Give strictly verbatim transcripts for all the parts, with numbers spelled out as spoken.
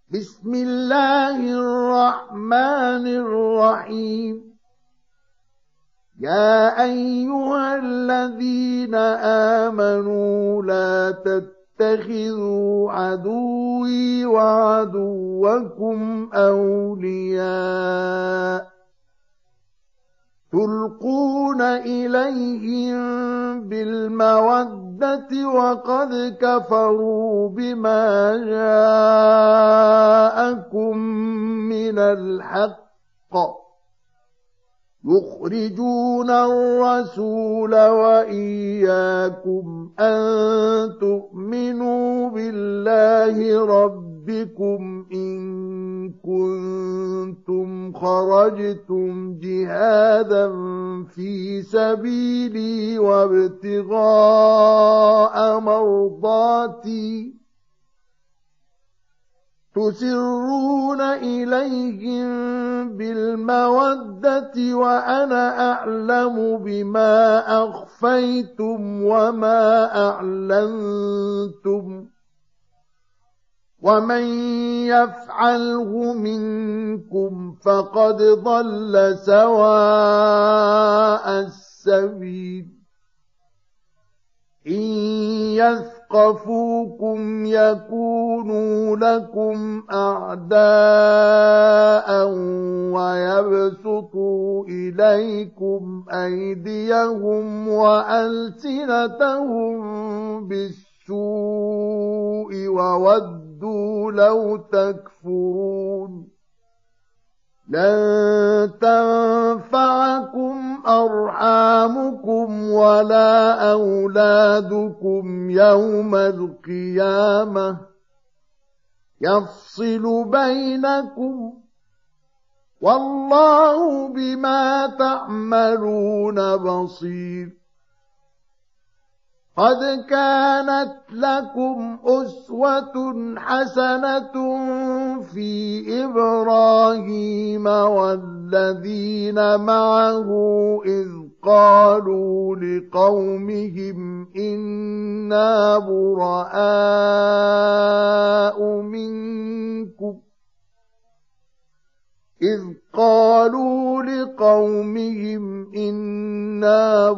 بسم الله الرحمن الرحيم. يا أيها الذين آمنوا لا تتخذوا عدوي وعدوكم أولياء تلقون إليهم بالمودة وقد كفروا بما جاءكم من الحق يخرجون الرسول وإياكم أن تؤمنوا بالله ربكم إن كنتم خرجتم جهادا في سبيلي وابتغاء مرضاتي تسرون إليهم بالمودة وأنا أعلم بما أخفيتم وما أعلنتم ومن يفعله منكم فقد ضل سواء السبيل. إن يثقفوكم يكونوا لكم أعداء ويبسطوا إليكم أيديهم وألسنتهم بالسوء وودوا لو تكفرون. لن تنفعكم أرحامكم ولا أولادكم يوم القيامة يفصل بينكم والله بما تعملون بصير. قد كانت لكم أسوة حسنة في إبراهيم والذين معه إذ قالوا لقومهم إنا براء منكم إذ قالوا لقومهم إنا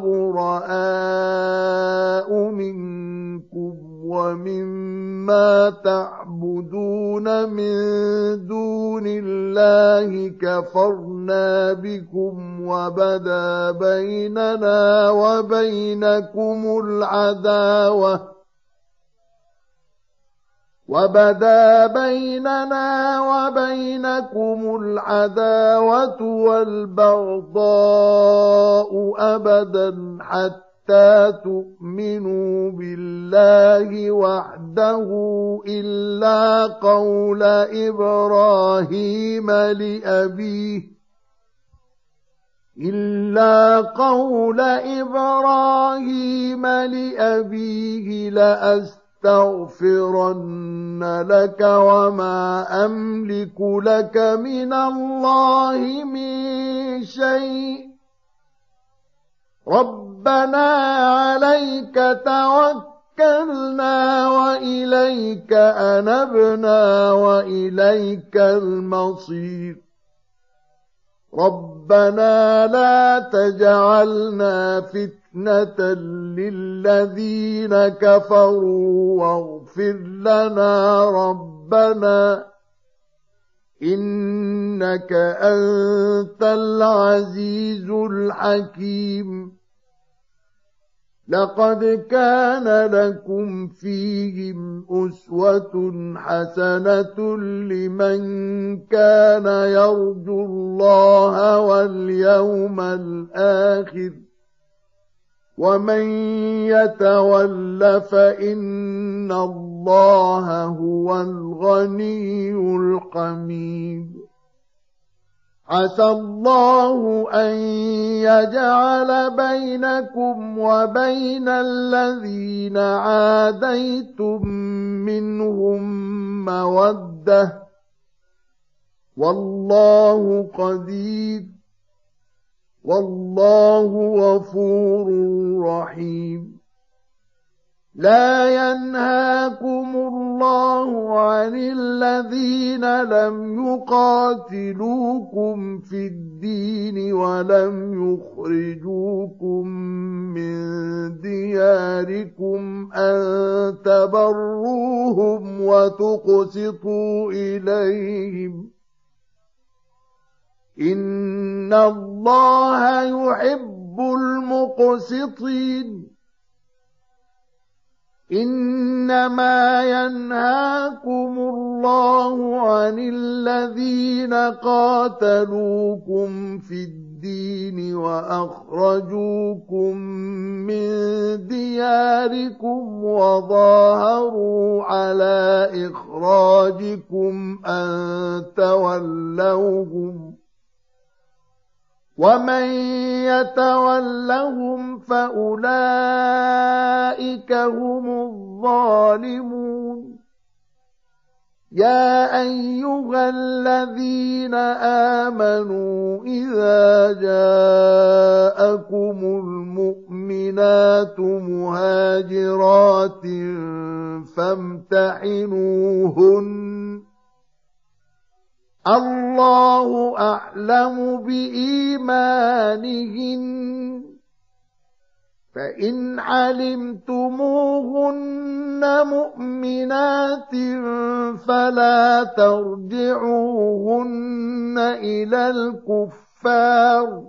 براء منكم ومما تعبدون من دون الله كفرنا بكم وبدا بيننا وبينكم العداوة وبدا بيننا وبينكم العداوة والبغضاء أبدا حتى تؤمنوا بالله وحده إلا قول إبراهيم لأبيه إلا قول إبراهيم لأبيه لأستغفرن أستغفرن لك وما أملك لك من الله من شيء ربنا عليك توكلنا وإليك أنبنا وإليك المصير. ربنا لا تجعلنا فتنة للذين كفروا واغفر لنا ربنا إنك أنت العزيز الحكيم. لقد كان لكم فيهم أسوة حسنة لمن كان يرجو الله واليوم الآخر ومن يتول فإن الله هو الغني الحميد. عسى الله أن يجعل بينكم وبين الذين عاديتم منهم مودة والله قدير والله غفور رحيم. لا ينهاكم الله عن الذين لم يقاتلوكم في الدين ولم يخرجوكم من دياركم أن تبروهم وتقسطوا إليهم إن الله يحب المقسطين إنما ينهاكم الله عن الذين قاتلوكم في الدين وأخرجوكم من دياركم وظاهروا على إخراجكم أن تولوهم ومن يتولهم فأولئك هم الظالمون يا أيها الذين آمنوا إذا جاءكم المؤمنات مهاجرات فامتحنوهن الله أعلم بإيمانهن فإن علمتموهن مؤمنات فلا ترجعوهن إلى الكفار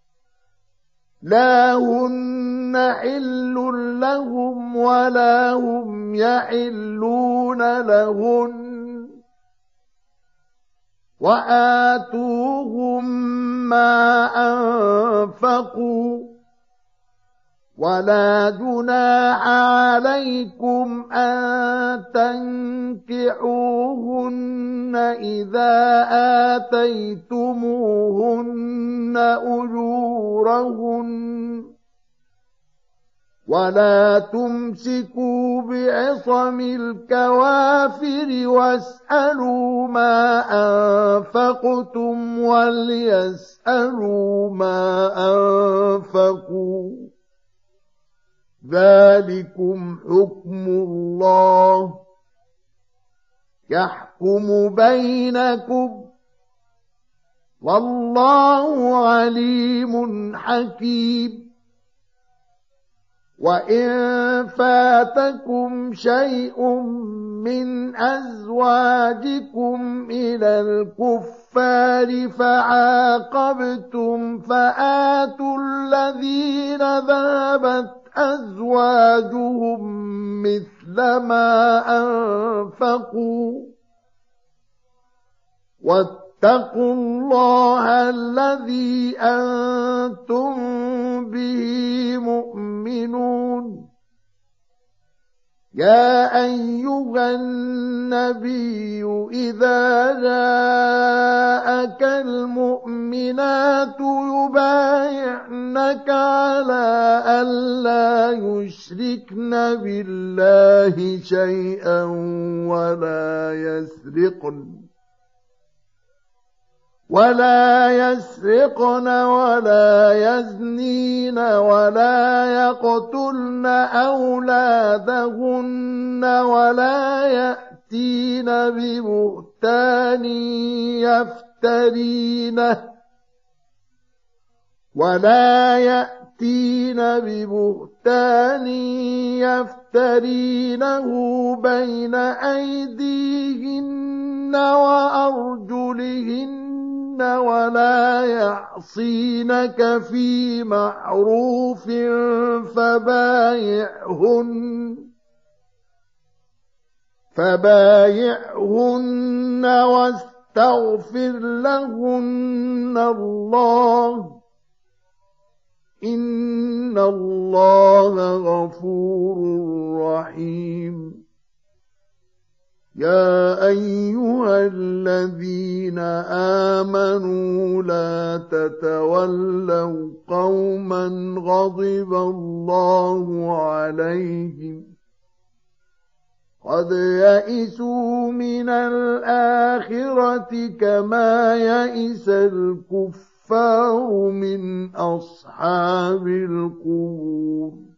لا هن حل لهم ولا هم يحلون لهن وآتوهم ما أنفقوا ولا جناح عليكم أن تنكحوهن إذا آتيتموهن أجورهن ولا تمسكوا بعصم الكوافر واسألوا ما أنفقتم وليسألوا ما أنفقوا ذلكم حكم الله يحكم بينكم والله عليم حكيم وإن فاتكم شيء من أزواجكم إلى الكفار فعاقبتم فآتوا الذين ذهبت أزواجهم مثل ما أنفقوا واتقوا الله الذي أنتم به مؤمنون يا أيها النبي إذا جاءك المؤمنات يبايعنك على ألا يشركن بالله شيئا ولا يسرقن ولا يسرقن ولا يزنين ولا يقتلن أولادهن ولا يأتين ببهتان يفترينه ولا يأتين ببهتان يفترينه بين أيديهن وأرجلهن ولا يعصينك في معروف فبايعهن فبايعهن واستغفر لهن الله إن الله غفور رحيم يا أيها الذين آمنوا لا تتولوا قوما غضب الله عليهم قد يئسوا من الآخرة كما يئس الكفار من أصحاب القبور